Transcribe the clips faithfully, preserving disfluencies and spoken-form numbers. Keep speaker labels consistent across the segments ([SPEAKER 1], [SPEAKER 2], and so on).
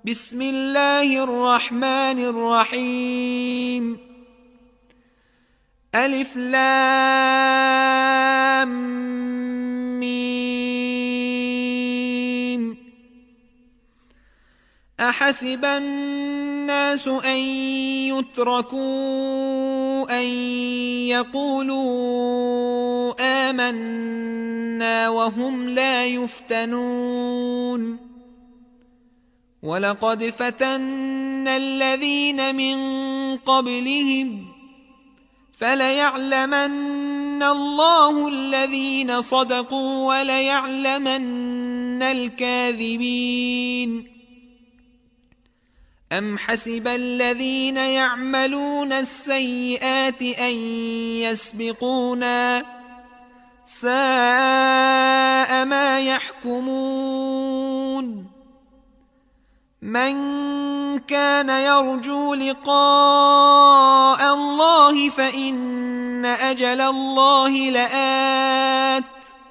[SPEAKER 1] بسم الله الرحمن الرحيم. ألف لام ميم. أحسب الناس أن يتركوا أن يقولوا آمنا وهم لا يفتنون. ولقد فتنا الذين من قبلهم فليعلمن الله الذين صدقوا وليعلمن الكاذبين. أم حسب الذين يعملون السيئات أن يسبقونا ساء ما يحكمون. من كان يرجو لقاء الله فإن أجل الله لآت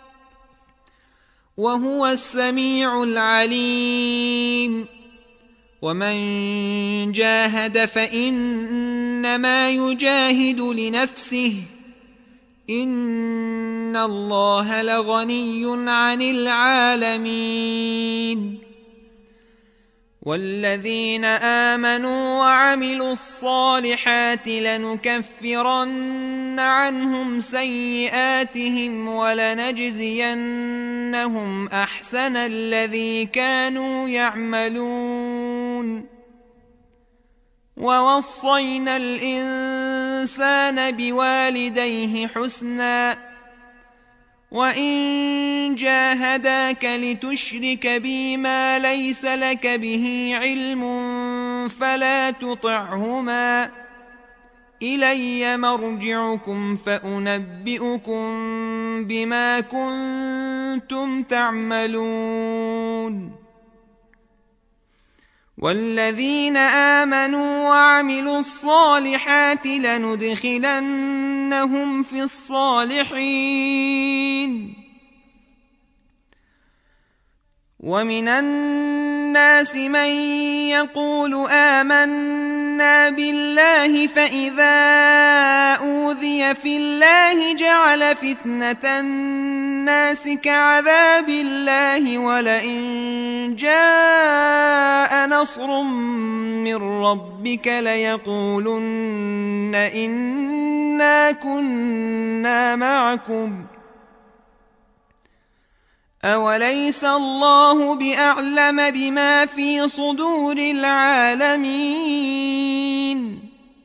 [SPEAKER 1] وهو السميع العليم. ومن جاهد فإنما يجاهد لنفسه إن الله لغني عن العالمين. والذين آمنوا وعملوا الصالحات لنكفرن عنهم سيئاتهم ولنجزينهم أحسن الذي كانوا يعملون. ووصينا الإنسان بوالديه حسنا وإن جاهداك لتشرك بي ما ليس لك به علم فلا تطعهما إلي مرجعكم فأنبئكم بما كنتم تعملون. والذين آمنوا وعملوا الصالحات لندخلنهم في الصالحين. ومن الناس من يقول آمنا بالله فإذا أوذي في الله جعل فتنة الناس كعذاب الله ولئن جاء نصر من ربك ليقولن إنا كنا معكم أوليس الله بأعلم بما في صدور العالمين.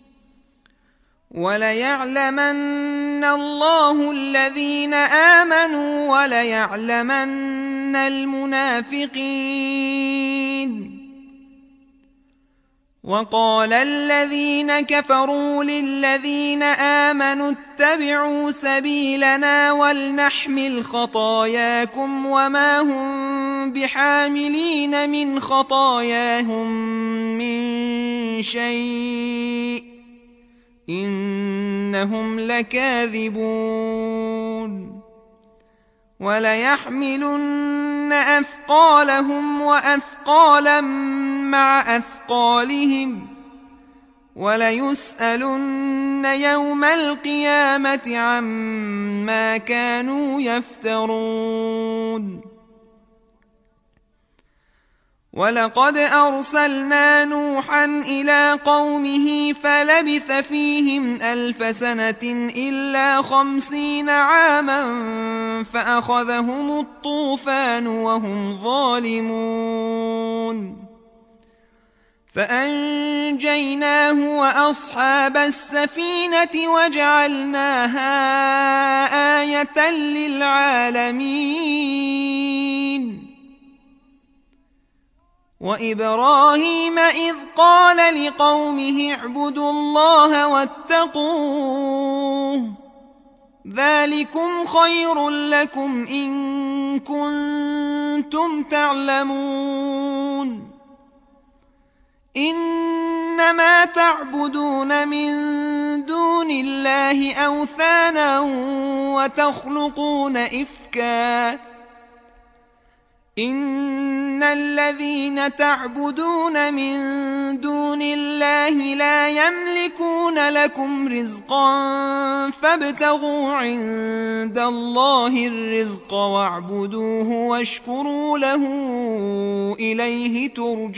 [SPEAKER 1] وليعلمن الله الذين آمنوا وليعلمن المنافقين. وقال الذين كفروا للذين آمنوا اتبعوا سبيلنا ولنحمل خطاياكم وما هم بحاملين من خطاياهم من شيء إنهم لكاذبون. وليحملن أثقالهم وأثقالا مع أثقالهم وليسألن يوم القيامة عما كانوا يفترون. ولقد أرسلنا نوحا إلى قومه فلبث فيهم ألف سنة إلا خمسين عاما فأخذهم الطوفان وهم ظالمون فأنجيناه وأصحاب السفينة وجعلناها آية للعالمين. وإبراهيم إذ قال لقومه اعبدوا الله واتقوه ذلكم خير لكم إن كنتم تعلمون. إنما تعبدون من دون الله أوثانا وتخلقون إفكا إن الذين تعبدون من دون الله لا يملكون لكم رزقا فابتغوا عند الله الرزق واعبدوه واشكروا له إليه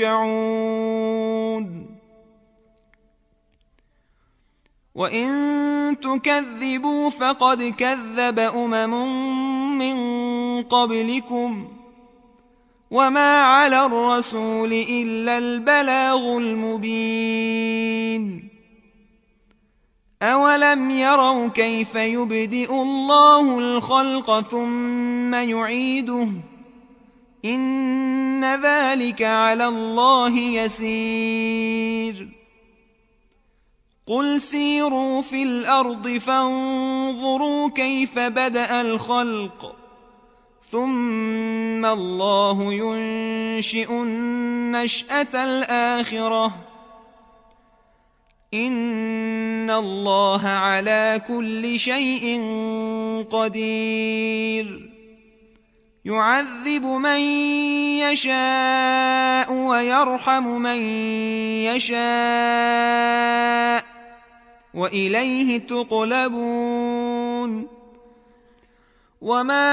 [SPEAKER 1] ترجعون وإن تكذبوا فقد كذب أمم من قبلكم وما على الرسول إلا البلاغ المبين أولم يروا كيف يبدئ الله الخلق ثم يعيده إن ذلك على الله يسير قل سيروا في الأرض فانظروا كيف بدأ الخلق ثم الله ينشئ النشأة الآخرة إن الله على كل شيء قدير يعذب من يشاء ويرحم من يشاء وإليه تقلبون وما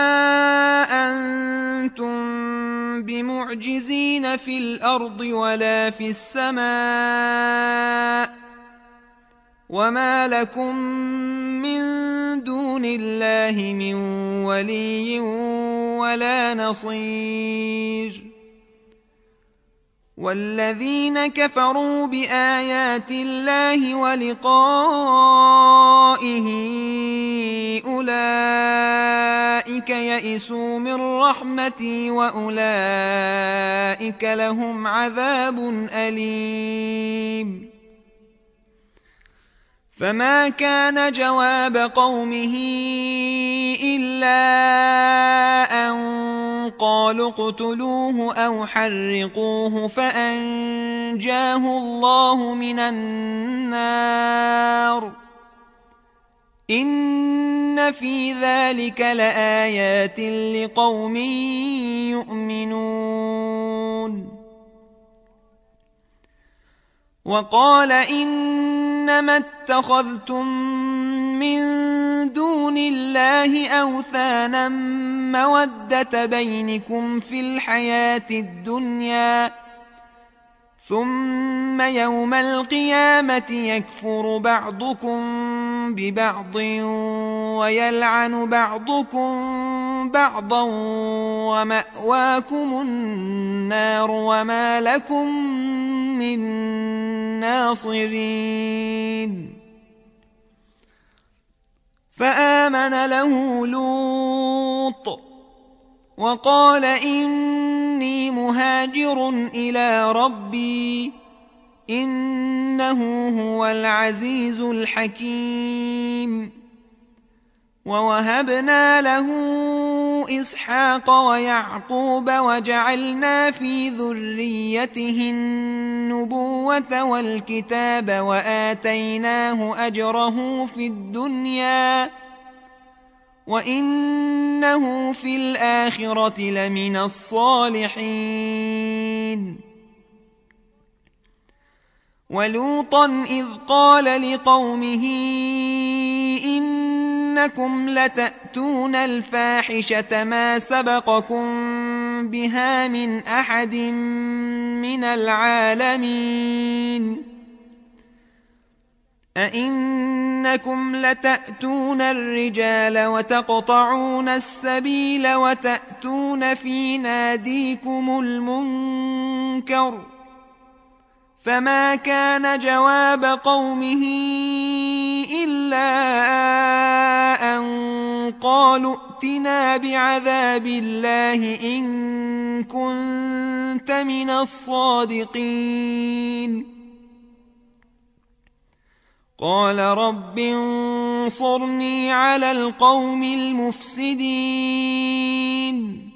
[SPEAKER 1] أنتم بمعجزين في الأرض ولا في السماء وما لكم من دون الله من ولي ولا نصير والذين كفروا بآيات الله ولقائه أولئك يئسوا من رحمتي وأولئك لهم عذاب أليم فما كان جواب قومه إلا أن قالوا اقتلوه أو حرقوه فأنجاه الله من النار إن في ذلك لآيات لقوم يؤمنون وقال إنما اتخذتم من دون الله أوثانا مودة بينكم في الحياة الدنيا ثم يوم القيامة يكفر بعضكم ببعض ويلعن بعضكم بعضا ومأواكم النار وما لكم من ناصرين فآمن له لوط وقال إني مهاجر إلى ربي إنه هو العزيز الحكيم ووهبنا له إسحاق ويعقوب وجعلنا في ذريته النبوة والكتاب وآتيناه أجره في الدنيا وإنه في الآخرة لمن الصالحين ولوطا إذ قال لقومه إنكم لتأتون الفاحشة ما سبقكم بها من أحد من العالمين أئنكم لتأتون الرجال وتقطعون السبيل وتأتون في ناديكم المنكر فما كان جواب قومه إلا أن قالوا ائتنا بعذاب الله إن كنت من الصادقين قال رب انصرني على القوم المفسدين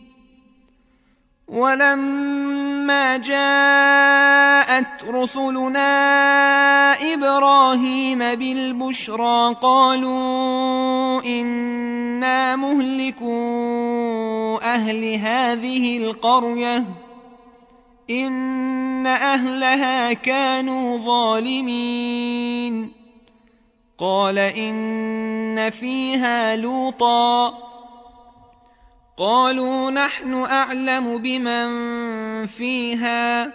[SPEAKER 1] ولما جاءت رسلنا إبراهيم بالبشرى قالوا إنا مهلكو أهل هذه القرية إن أهلها كانوا ظالمين قال إن فيها لوطا قالوا نحن أعلم بمن فيها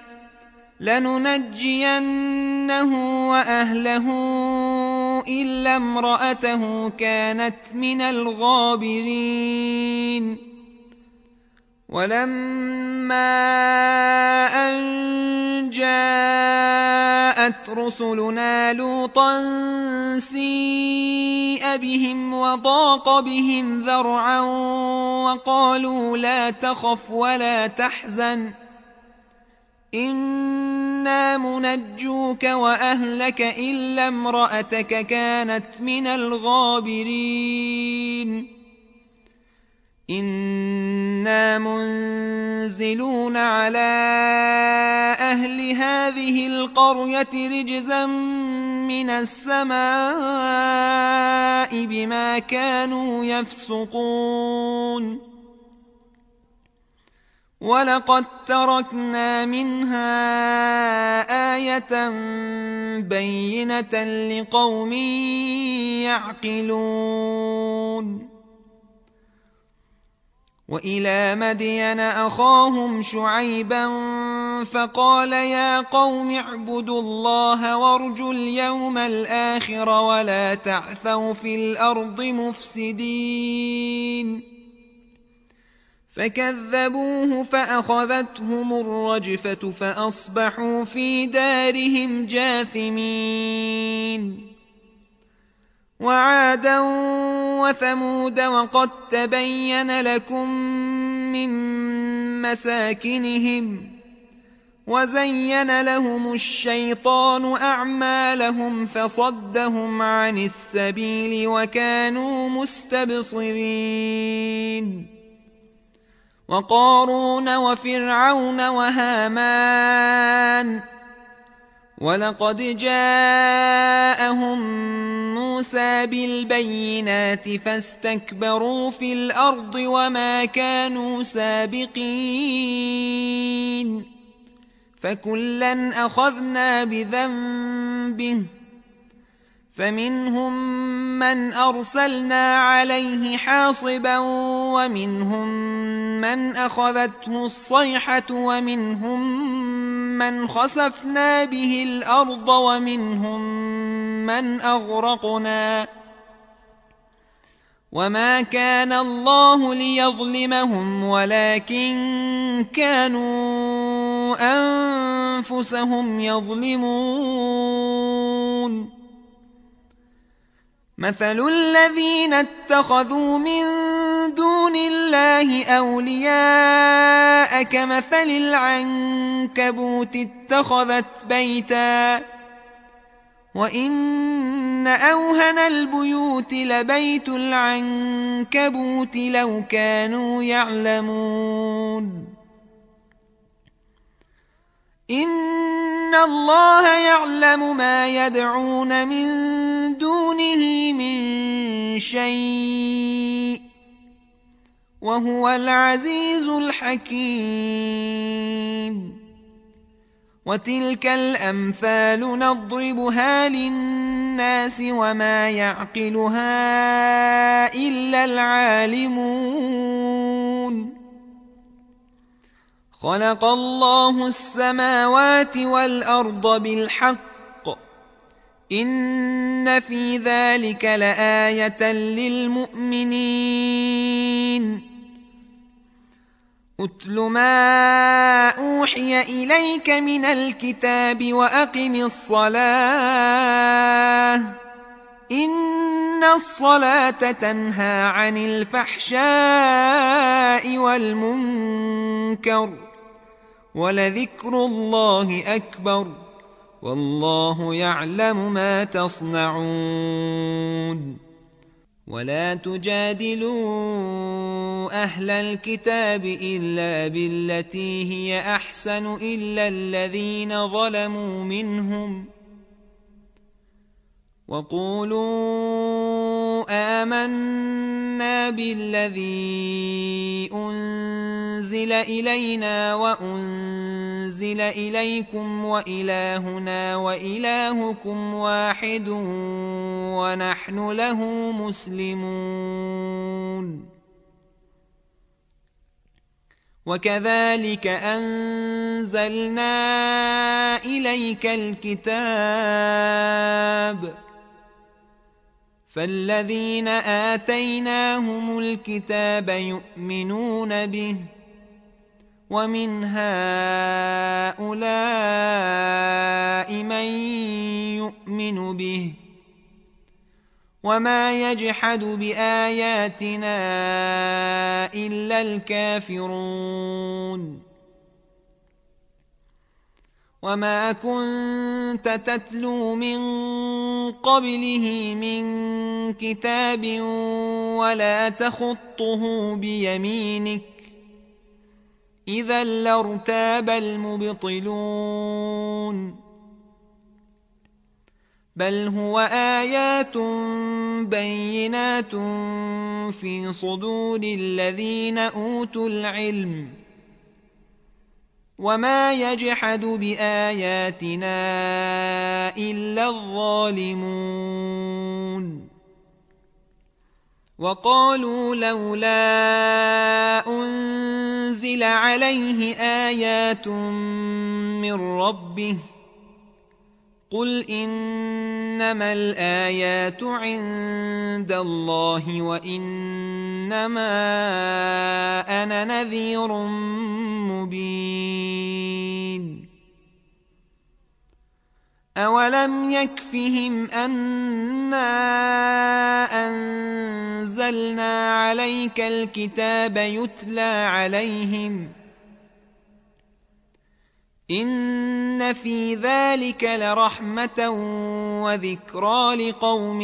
[SPEAKER 1] لننجينه وأهله إلا امرأته كانت من الغابرين ولما أن جاءت رسلنا لوطا سيء بهم وضاق بهم ذرعا وقالوا لا تخف ولا تحزن إنا منجوك وأهلك إلا امرأتك كانت من الغابرين إنا منزلون على أهل هذه القرية رجزا من السماء بما كانوا يفسقون ولقد تركنا منها آية بينة لقوم يعقلون وإلى مدين أخاهم شعيبا فقال يا قوم اعبدوا الله وارجوا اليوم الآخر ولا تعثوا في الأرض مفسدين فكذبوه فأخذتهم الرجفة فأصبحوا في دارهم جاثمين وعادا وثمود وقد تبين لكم من مساكنهم وزين لهم الشيطان أعمالهم فصدهم عن السبيل وكانوا مستبصرين وقارون وفرعون وهامان ولقد جاءهم موسى بالبينات فاستكبروا في الأرض وما كانوا سابقين فكلا أخذنا بذنبه فمنهم من أرسلنا عليه حاصبا ومنهم من أخذته الصيحة ومنهم من خسفنا به الأرض ومنهم من أغرقنا وما كان الله ليظلمهم ولكن كانوا أنفسهم يظلمون مثل الذين اتخذوا من دون الله أولياء كمثل العنكبوت اتخذت بيتا وإن أوهن البيوت لبيت العنكبوت لو كانوا يعلمون إن الله يعلم ما يدعون من دونه من شيء وهو العزيز الحكيم وتلك الأمثال نضربها للناس وما يعقلها إلا العالمون خلق الله السماوات والأرض بالحق إن في ذلك لآية للمؤمنين أتل ما أوحي إليك من الكتاب وأقم الصلاة إن الصلاة تنهى عن الفحشاء والمنكر ولذكر الله أكبر والله يعلم ما تصنعون ولا تجادلوا أهل الكتاب إلا بالتي هي أحسن إلا الذين ظلموا منهم وقولوا آمنا بالذي أنزل إلينا وأنزل إليكم وإلهنا وإلهكم واحد ونحن له مسلمون وكذلك أنزلنا إليك الكتاب فالذين آتيناهم الكتاب يؤمنون به ومن هؤلاء من يؤمن به وما يجحد بآياتنا إلا الكافرون وما كنت تتلو من قبله من كتاب ولا تخطه بيمينك إذا لارتاب المبطلون بل هو آيات بينات في صدور الذين أوتوا العلم وما يجحد بآياتنا إلا الظالمون وقالوا لولا أنزل عليه آيات من ربه قل إنما الآيات عند الله وإنما أنا نذير مبين أولم يكفهم أنا أنزلنا عليك الكتاب يتلى عليهم إن في ذلك لرحمة وذكرى لقوم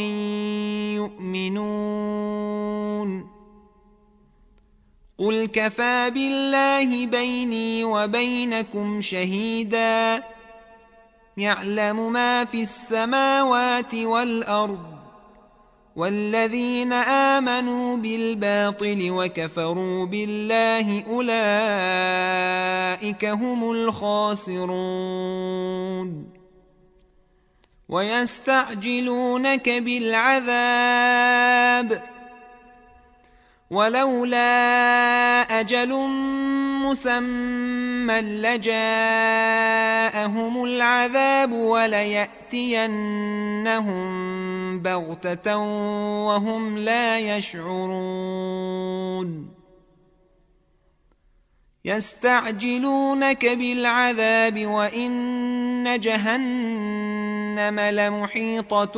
[SPEAKER 1] يؤمنون قل كفى بالله بيني وبينكم شهيدا يعلم ما في السماوات والأرض والذين آمنوا بالباطل وكفروا بالله أولئك هم الخاسرون ويستعجلونك بالعذاب ولولا أجل مسمى لجاءهم العذاب وليأتينهم بغتة وهم لا يشعرون يستعجلونك بالعذاب وإن جهنم لمحيطة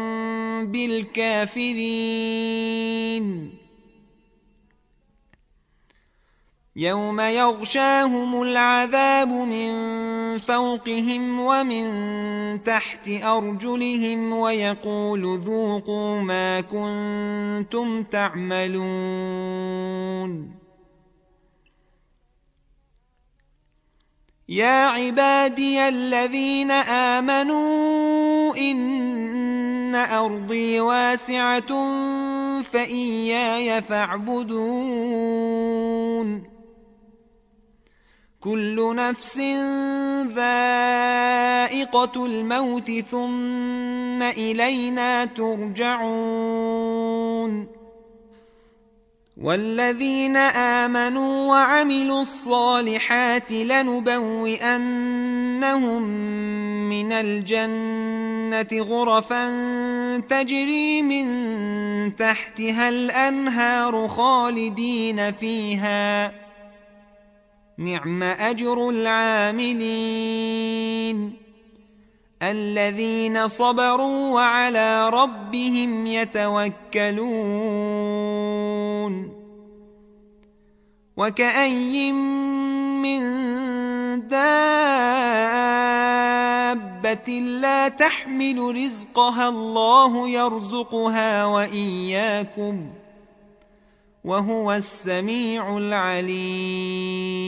[SPEAKER 1] بالكافرين يوم يغشاهم العذاب من فوقهم ومن تحت أرجلهم ويقول ذوقوا ما كنتم تعملون يا عبادي الذين آمنوا إن أرضي واسعة فإياي فاعبدون كل نفس ذائقة الموت ثم إلينا ترجعون والذين آمنوا وعملوا الصالحات لنبوئنهم من الجنة غرفا تجري من تحتها الأنهار خالدين فيها نعم أجر العاملين الذين صبروا وعلى ربهم يتوكلون وكأي من دابة لا تحمل رزقها الله يرزقها وإياكم وهو السميع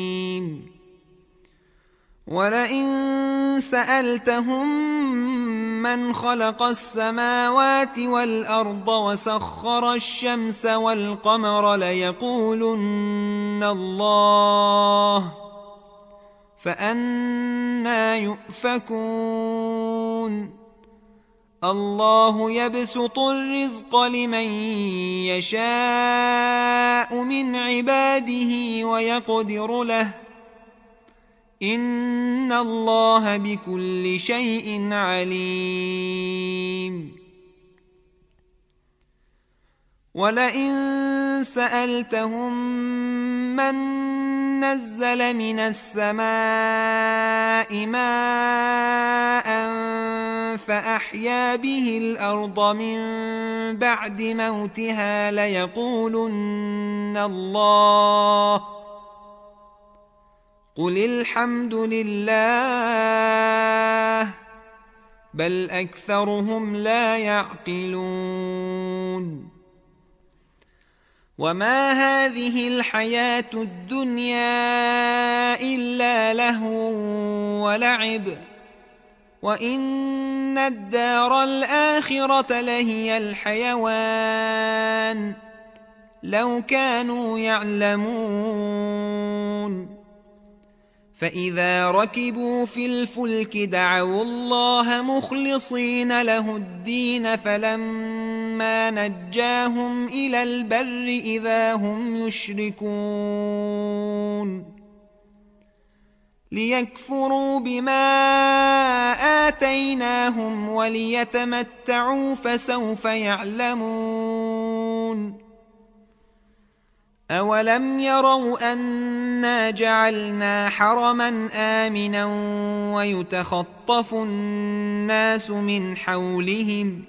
[SPEAKER 1] العليم ولئن سألتهم من خلق السماوات والأرض وسخر الشمس والقمر ليقولن الله فأنى يؤفكون الله يبسط الرزق لمن يشاء من عباده ويقدر له إن الله بكل شيء عليم ولئن سألتهم من نزل من السماء ماء فأحيا به الأرض من بعد موتها ليقولن الله قل الحمد لله بل أكثرهم لا يعقلون وما هذه الحياة الدنيا إلا لهو ولعب وإن الدار الآخرة لهي الحيوان لو كانوا يعلمون فإذا ركبوا في الفلك دعوا الله مخلصين له الدين فلما نجاهم إلى البر إذا هم يشركون ليكفروا بما آتيناهم وليتمتعوا فسوف يعلمون أولم يروا أنا جعلنا حرما آمنا ويتخطف الناس من حولهم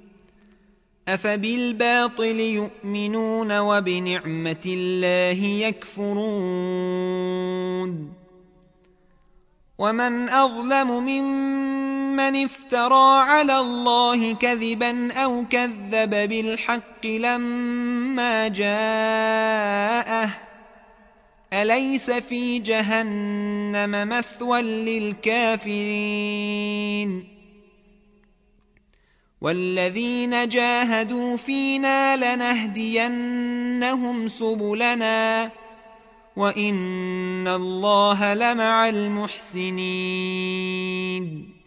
[SPEAKER 1] أفبالباطل يؤمنون وبنعمة الله يكفرون ومن أظلم ممن افترى على الله كذبا أو كذب بالحق لما جاءه أليس في جهنم مثوى للكافرين والذين جاهدوا فينا لنهدينهم سبلنا وإن الله لمع المحسنين